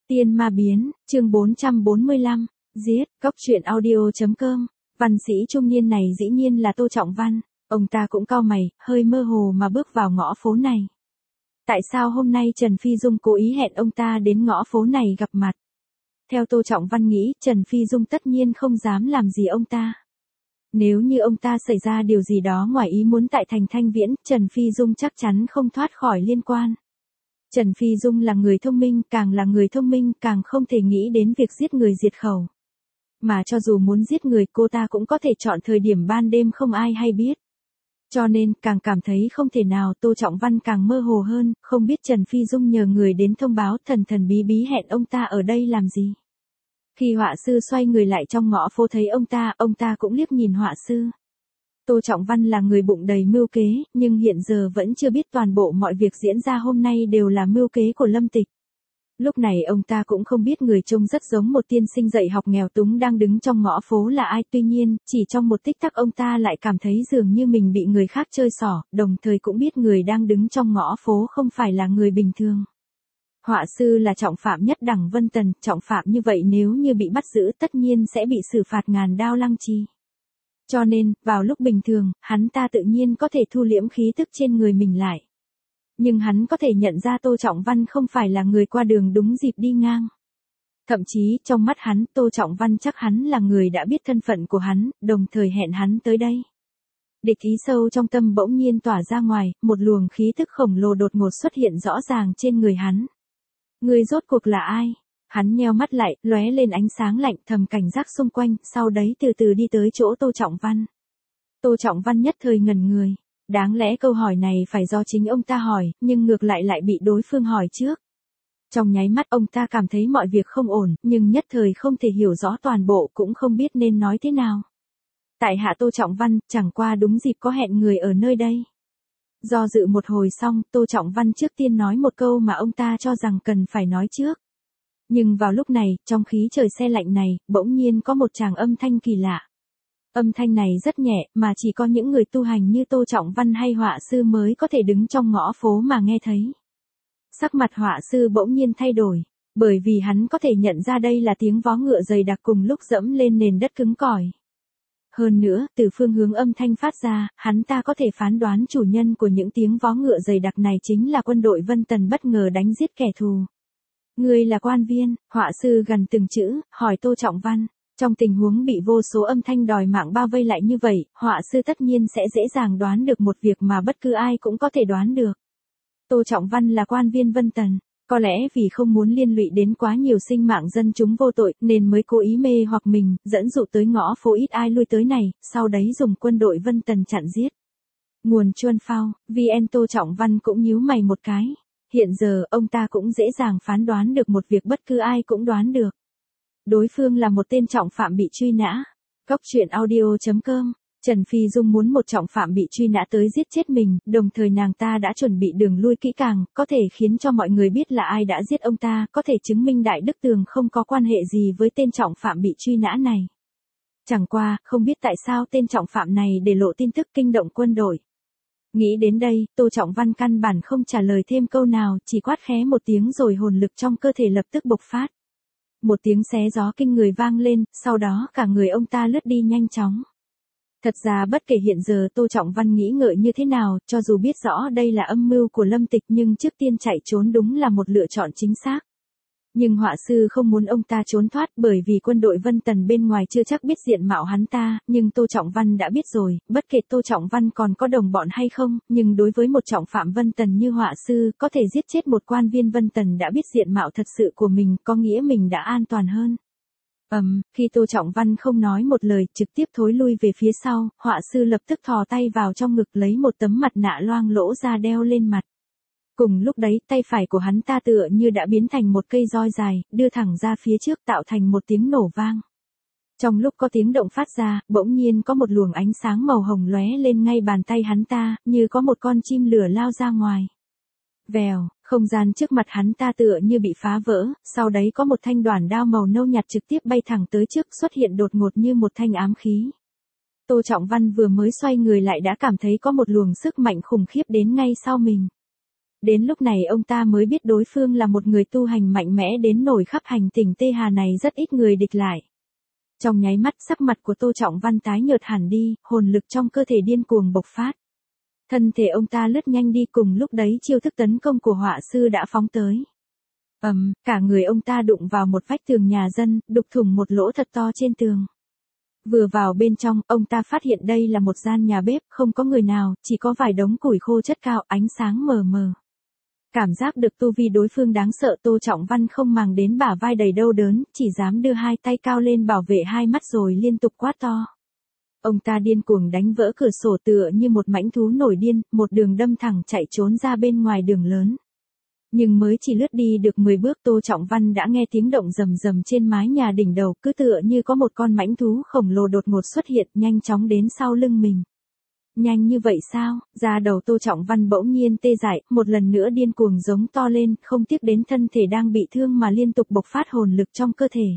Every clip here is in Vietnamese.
Tiên ma biến, chương 445, giết, cốc truyện audio.com, văn sĩ trung niên này dĩ nhiên là Tô Trọng Văn, ông ta cũng cau mày, hơi mơ hồ mà bước vào ngõ phố này. Tại sao hôm nay Trần Phi Dung cố ý hẹn ông ta đến ngõ phố này gặp mặt? Theo Tô Trọng Văn nghĩ, Trần Phi Dung tất nhiên không dám làm gì ông ta. Nếu như ông ta xảy ra điều gì đó ngoài ý muốn tại thành Thanh Viễn, Trần Phi Dung chắc chắn không thoát khỏi liên quan. Trần Phi Dung là người thông minh, càng là người thông minh càng không thể nghĩ đến việc giết người diệt khẩu. Mà cho dù muốn giết người, cô ta cũng có thể chọn thời điểm ban đêm không ai hay biết. Cho nên, càng cảm thấy không thể nào. Tô Trọng Văn càng mơ hồ hơn, không biết Trần Phi Dung nhờ người đến thông báo thần thần bí bí hẹn ông ta ở đây làm gì. Khi họa sư xoay người lại trong ngõ phố thấy ông ta cũng liếc nhìn họa sư. Tô Trọng Văn là người bụng đầy mưu kế, nhưng hiện giờ vẫn chưa biết toàn bộ mọi việc diễn ra hôm nay đều là mưu kế của Lâm Tịch. Lúc này ông ta cũng không biết người trông rất giống một tiên sinh dạy học nghèo túng đang đứng trong ngõ phố là ai, tuy nhiên, chỉ trong một tích tắc ông ta lại cảm thấy dường như mình bị người khác chơi xỏ, đồng thời cũng biết người đang đứng trong ngõ phố không phải là người bình thường. Họa sư là trọng phạm nhất đẳng Vân Tần, trọng phạm như vậy nếu như bị bắt giữ tất nhiên sẽ bị xử phạt ngàn đao lăng trì. Cho nên, vào lúc bình thường, hắn ta tự nhiên có thể thu liễm khí tức trên người mình lại. Nhưng hắn có thể nhận ra Tô Trọng Văn không phải là người qua đường đúng dịp đi ngang. Thậm chí, trong mắt hắn, Tô Trọng Văn chắc hắn là người đã biết thân phận của hắn, đồng thời hẹn hắn tới đây. Địch ý sâu trong tâm bỗng nhiên tỏa ra ngoài, một luồng khí tức khổng lồ đột ngột xuất hiện rõ ràng trên người hắn. Người rốt cuộc là ai? Hắn nheo mắt lại, lóe lên ánh sáng lạnh, thầm cảnh giác xung quanh, sau đấy từ từ đi tới chỗ Tô Trọng Văn. Tô Trọng Văn nhất thời ngẩn người. Đáng lẽ câu hỏi này phải do chính ông ta hỏi, nhưng ngược lại bị đối phương hỏi trước. Trong nháy mắt ông ta cảm thấy mọi việc không ổn, nhưng nhất thời không thể hiểu rõ toàn bộ, cũng không biết nên nói thế nào. Tại hạ Tô Trọng Văn, chẳng qua đúng dịp có hẹn người ở nơi đây. Do dự một hồi xong, Tô Trọng Văn trước tiên nói một câu mà ông ta cho rằng cần phải nói trước. Nhưng vào lúc này, trong khí trời se lạnh này, bỗng nhiên có một tràng âm thanh kỳ lạ. Âm thanh này rất nhẹ, mà chỉ có những người tu hành như Tô Trọng Văn hay họa sư mới có thể đứng trong ngõ phố mà nghe thấy. Sắc mặt họa sư bỗng nhiên thay đổi, bởi vì hắn có thể nhận ra đây là tiếng vó ngựa dày đặc cùng lúc dẫm lên nền đất cứng cỏi. Hơn nữa, từ phương hướng âm thanh phát ra, hắn ta có thể phán đoán chủ nhân của những tiếng vó ngựa dày đặc này chính là quân đội Vân Tần bất ngờ đánh giết kẻ thù. Ngươi là quan viên, họa sư gần từng chữ, hỏi Tô Trọng Văn. Trong tình huống bị vô số âm thanh đòi mạng bao vây lại như vậy, họa sư tất nhiên sẽ dễ dàng đoán được một việc mà bất cứ ai cũng có thể đoán được. Tô Trọng Văn là quan viên Vân Tần, có lẽ vì không muốn liên lụy đến quá nhiều sinh mạng dân chúng vô tội nên mới cố ý mê hoặc mình, dẫn dụ tới ngõ phố ít ai lui tới này, sau đấy dùng quân đội Vân Tần chặn giết. Nguồn Chuân Phao, VN. Tô Trọng Văn cũng nhíu mày một cái. Hiện giờ ông ta cũng dễ dàng phán đoán được một việc bất cứ ai cũng đoán được. Đối phương là một tên trọng phạm bị truy nã. Cốc truyện audio.com. Trần Phi Dung muốn một trọng phạm bị truy nã tới giết chết mình, đồng thời nàng ta đã chuẩn bị đường lui kỹ càng, có thể khiến cho mọi người biết là ai đã giết ông ta, có thể chứng minh Đại Đức Tường không có quan hệ gì với tên trọng phạm bị truy nã này. Chẳng qua, không biết tại sao tên trọng phạm này để lộ tin tức kinh động quân đội. Nghĩ đến đây, Tô Trọng Văn căn bản không trả lời thêm câu nào, chỉ quát khẽ một tiếng rồi hồn lực trong cơ thể lập tức bộc phát. Một tiếng xé gió kinh người vang lên, sau đó cả người ông ta lướt đi nhanh chóng. Thật ra bất kể hiện giờ Tô Trọng Văn nghĩ ngợi như thế nào, cho dù biết rõ đây là âm mưu của Lâm Tịch nhưng trước tiên chạy trốn đúng là một lựa chọn chính xác. Nhưng họa sư không muốn ông ta trốn thoát bởi vì quân đội Vân Tần bên ngoài chưa chắc biết diện mạo hắn ta, nhưng Tô Trọng Văn đã biết rồi, bất kể Tô Trọng Văn còn có đồng bọn hay không, nhưng đối với một trọng phạm Vân Tần như họa sư, có thể giết chết một quan viên Vân Tần đã biết diện mạo thật sự của mình, có nghĩa mình đã an toàn hơn. Khi Tô Trọng Văn không nói một lời, trực tiếp thối lui về phía sau, họa sư lập tức thò tay vào trong ngực lấy một tấm mặt nạ loang lỗ ra đeo lên mặt. Cùng lúc đấy, tay phải của hắn ta tựa như đã biến thành một cây roi dài, đưa thẳng ra phía trước tạo thành một tiếng nổ vang. Trong lúc có tiếng động phát ra, bỗng nhiên có một luồng ánh sáng màu hồng lóe lên ngay bàn tay hắn ta, như có một con chim lửa lao ra ngoài. Vèo, không gian trước mặt hắn ta tựa như bị phá vỡ, sau đấy có một thanh đoản đao màu nâu nhạt trực tiếp bay thẳng tới trước xuất hiện đột ngột như một thanh ám khí. Tô Trọng Văn vừa mới xoay người lại đã cảm thấy có một luồng sức mạnh khủng khiếp đến ngay sau mình. Đến lúc này ông ta mới biết đối phương là một người tu hành mạnh mẽ đến nổi khắp hành tinh Tê Hà này rất ít người địch lại. Trong nháy mắt sắc mặt của Tô Trọng Văn tái nhợt hẳn đi, hồn lực trong cơ thể điên cuồng bộc phát. Thân thể ông ta lướt nhanh đi, cùng lúc đấy chiêu thức tấn công của họa sư đã phóng tới. Cả người ông ta đụng vào một vách tường nhà dân, đục thủng một lỗ thật to trên tường. Vừa vào bên trong, ông ta phát hiện đây là một gian nhà bếp, không có người nào, chỉ có vài đống củi khô chất cao, ánh sáng mờ mờ. Cảm giác được tu vi đối phương đáng sợ, Tô Trọng Văn không màng đến bả vai đầy đau đớn, chỉ dám đưa hai tay cao lên bảo vệ hai mắt rồi liên tục quát to. Ông ta điên cuồng đánh vỡ cửa sổ tựa như một mãnh thú nổi điên, một đường đâm thẳng chạy trốn ra bên ngoài đường lớn. Nhưng mới chỉ lướt đi được 10 bước, Tô Trọng Văn đã nghe tiếng động rầm rầm trên mái nhà đỉnh đầu, cứ tựa như có một con mãnh thú khổng lồ đột ngột xuất hiện, nhanh chóng đến sau lưng mình. Nhanh như vậy sao? Da đầu Tô Trọng Văn bỗng nhiên tê dại, một lần nữa điên cuồng giống to lên, không tiếc đến thân thể đang bị thương mà liên tục bộc phát hồn lực trong cơ thể.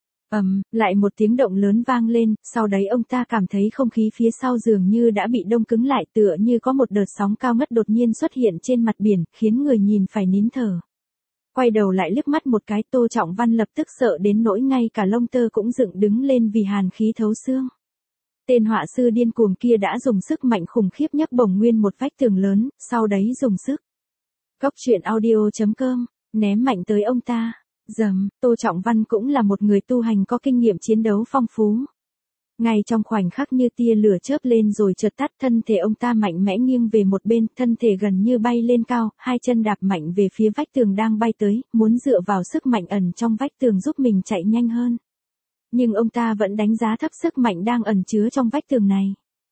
Lại một tiếng động lớn vang lên, sau đấy ông ta cảm thấy không khí phía sau dường như đã bị đông cứng lại, tựa như có một đợt sóng cao ngất đột nhiên xuất hiện trên mặt biển, khiến người nhìn phải nín thở. Quay đầu lại liếc mắt một cái, Tô Trọng Văn lập tức sợ đến nỗi ngay cả lông tơ cũng dựng đứng lên vì hàn khí thấu xương. Tên họa sư điên cuồng kia đã dùng sức mạnh khủng khiếp nhấc bổng nguyên một vách tường lớn, sau đấy dùng sức. Coctruyện.audio.com, ném mạnh tới ông ta. Tô Trọng Văn cũng là một người tu hành có kinh nghiệm chiến đấu phong phú. Ngay trong khoảnh khắc như tia lửa chớp lên rồi chợt tắt, thân thể ông ta mạnh mẽ nghiêng về một bên, thân thể gần như bay lên cao, hai chân đạp mạnh về phía vách tường đang bay tới, muốn dựa vào sức mạnh ẩn trong vách tường giúp mình chạy nhanh hơn. Nhưng ông ta vẫn đánh giá thấp sức mạnh đang ẩn chứa trong vách tường này.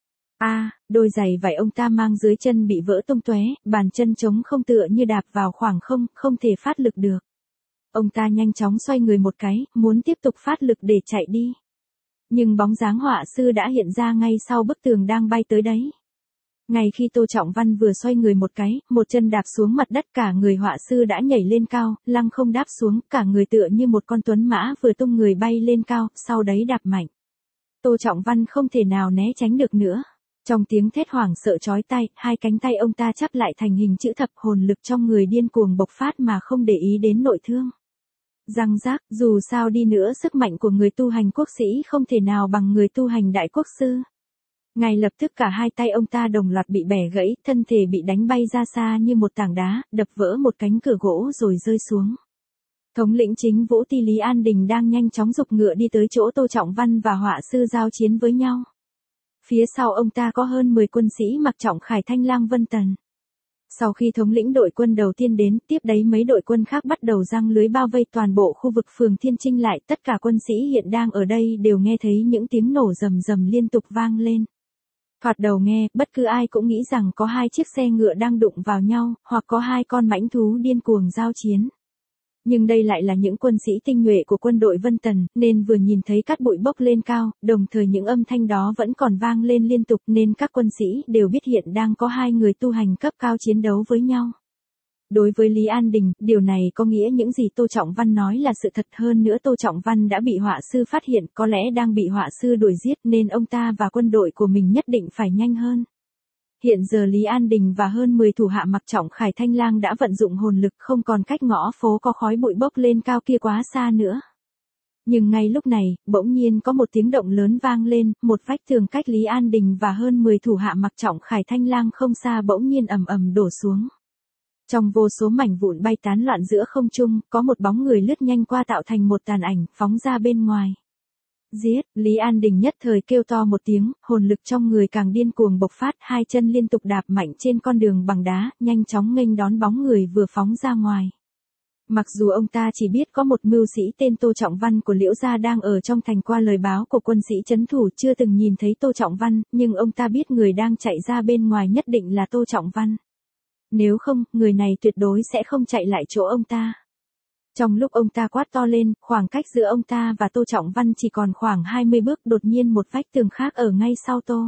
Đôi giày vải ông ta mang dưới chân bị vỡ tung tóe, bàn chân trống không tựa như đạp vào khoảng không, không thể phát lực được. Ông ta nhanh chóng xoay người một cái, muốn tiếp tục phát lực để chạy đi. Nhưng bóng dáng họa sư đã hiện ra ngay sau bức tường đang bay tới đấy. Ngay khi Tô Trọng Văn vừa xoay người một cái, một chân đạp xuống mặt đất, cả người họa sư đã nhảy lên cao, lăng không đáp xuống, cả người tựa như một con tuấn mã vừa tung người bay lên cao, sau đấy đạp mạnh. Tô Trọng Văn không thể nào né tránh được nữa. Trong tiếng thét hoảng sợ chói tai, hai cánh tay ông ta chắp lại thành hình chữ thập, hồn lực trong người điên cuồng bộc phát mà không để ý đến nội thương. Răng rác, dù sao đi nữa sức mạnh của người tu hành quốc sĩ không thể nào bằng người tu hành đại quốc sư. Ngay lập tức cả hai tay ông ta đồng loạt bị bẻ gãy, thân thể bị đánh bay ra xa như một tảng đá, đập vỡ một cánh cửa gỗ rồi rơi xuống. Thống lĩnh chính Vũ Ti Lý An Đình đang nhanh chóng giục ngựa đi tới chỗ Tô Trọng Văn và họa sư giao chiến với nhau. Phía sau ông ta có hơn 10 quân sĩ mặc trọng khải thanh lang Vân Tần. Sau khi thống lĩnh đội quân đầu tiên đến, tiếp đấy mấy đội quân khác bắt đầu giăng lưới bao vây toàn bộ khu vực phường Thiên Trinh lại, tất cả quân sĩ hiện đang ở đây đều nghe thấy những tiếng nổ rầm rầm liên tục vang lên. Thoạt đầu nghe, bất cứ ai cũng nghĩ rằng có hai chiếc xe ngựa đang đụng vào nhau, hoặc có hai con mãnh thú điên cuồng giao chiến. Nhưng đây lại là những quân sĩ tinh nhuệ của quân đội Vân Tần, nên vừa nhìn thấy cát bụi bốc lên cao, đồng thời những âm thanh đó vẫn còn vang lên liên tục, nên các quân sĩ đều biết hiện đang có hai người tu hành cấp cao chiến đấu với nhau. Đối với Lý An Đình, điều này có nghĩa những gì Tô Trọng Văn nói là sự thật, hơn nữa Tô Trọng Văn đã bị họa sư phát hiện, có lẽ đang bị họa sư đuổi giết, nên ông ta và quân đội của mình nhất định phải nhanh hơn. Hiện giờ Lý An Đình và hơn 10 thủ hạ mặc trọng khải thanh lang đã vận dụng hồn lực, không còn cách ngõ phố có khói bụi bốc lên cao kia quá xa nữa. Nhưng ngay lúc này, bỗng nhiên có một tiếng động lớn vang lên, một vách tường cách Lý An Đình và hơn 10 thủ hạ mặc trọng khải thanh lang không xa bỗng nhiên ầm ầm đổ xuống. Trong vô số mảnh vụn bay tán loạn giữa không trung, có một bóng người lướt nhanh qua tạo thành một tàn ảnh, phóng ra bên ngoài. Giết, Lý An Đình nhất thời kêu to một tiếng, hồn lực trong người càng điên cuồng bộc phát, hai chân liên tục đạp mạnh trên con đường bằng đá, nhanh chóng nghênh đón bóng người vừa phóng ra ngoài. Mặc dù ông ta chỉ biết có một mưu sĩ tên Tô Trọng Văn của Liễu gia đang ở trong thành qua lời báo của quân sĩ trấn thủ, chưa từng nhìn thấy Tô Trọng Văn, nhưng ông ta biết người đang chạy ra bên ngoài nhất định là Tô Trọng Văn. Nếu không, người này tuyệt đối sẽ không chạy lại chỗ ông ta. Trong lúc ông ta quát to lên, khoảng cách giữa ông ta và Tô Trọng Văn chỉ còn khoảng 20 bước, đột nhiên một vách tường khác ở ngay sau Tô.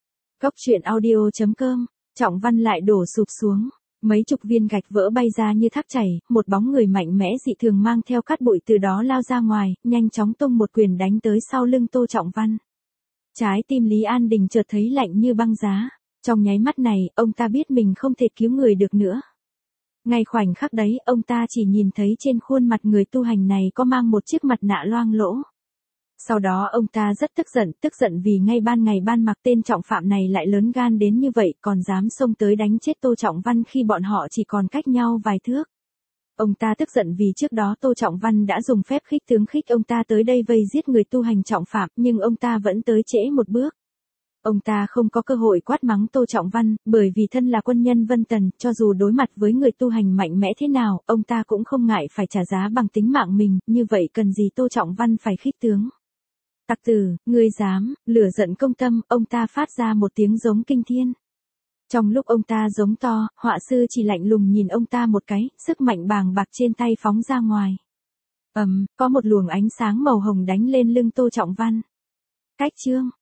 Coctruyện.audio.com, Trọng Văn lại đổ sụp xuống. Mấy chục viên gạch vỡ bay ra như thác chảy, một bóng người mạnh mẽ dị thường mang theo cát bụi từ đó lao ra ngoài, nhanh chóng tung một quyền đánh tới sau lưng Tô Trọng Văn. Trái tim Lý An Đình chợt thấy lạnh như băng giá. Trong nháy mắt này, ông ta biết mình không thể cứu người được nữa. Ngay khoảnh khắc đấy, ông ta chỉ nhìn thấy trên khuôn mặt người tu hành này có mang một chiếc mặt nạ loang lỗ. Sau đó ông ta rất tức giận vì ngay ban ngày ban mặt tên trọng phạm này lại lớn gan đến như vậy, còn dám xông tới đánh chết Tô Trọng Văn khi bọn họ chỉ còn cách nhau vài thước. Ông ta tức giận vì trước đó Tô Trọng Văn đã dùng phép khích tướng khích ông ta tới đây vây giết người tu hành trọng phạm, nhưng ông ta vẫn tới trễ một bước. Ông ta không có cơ hội quát mắng Tô Trọng Văn, bởi vì thân là quân nhân Vân Tần, cho dù đối mặt với người tu hành mạnh mẽ thế nào, ông ta cũng không ngại phải trả giá bằng tính mạng mình, như vậy cần gì Tô Trọng Văn phải khích tướng. Tặc tử, ngươi dám, lửa giận công tâm, ông ta phát ra một tiếng giống kinh thiên. Trong lúc ông ta giống to, họa sư chỉ lạnh lùng nhìn ông ta một cái, sức mạnh bàng bạc trên tay phóng ra ngoài. Có một luồng ánh sáng màu hồng đánh lên lưng Tô Trọng Văn. Cách chương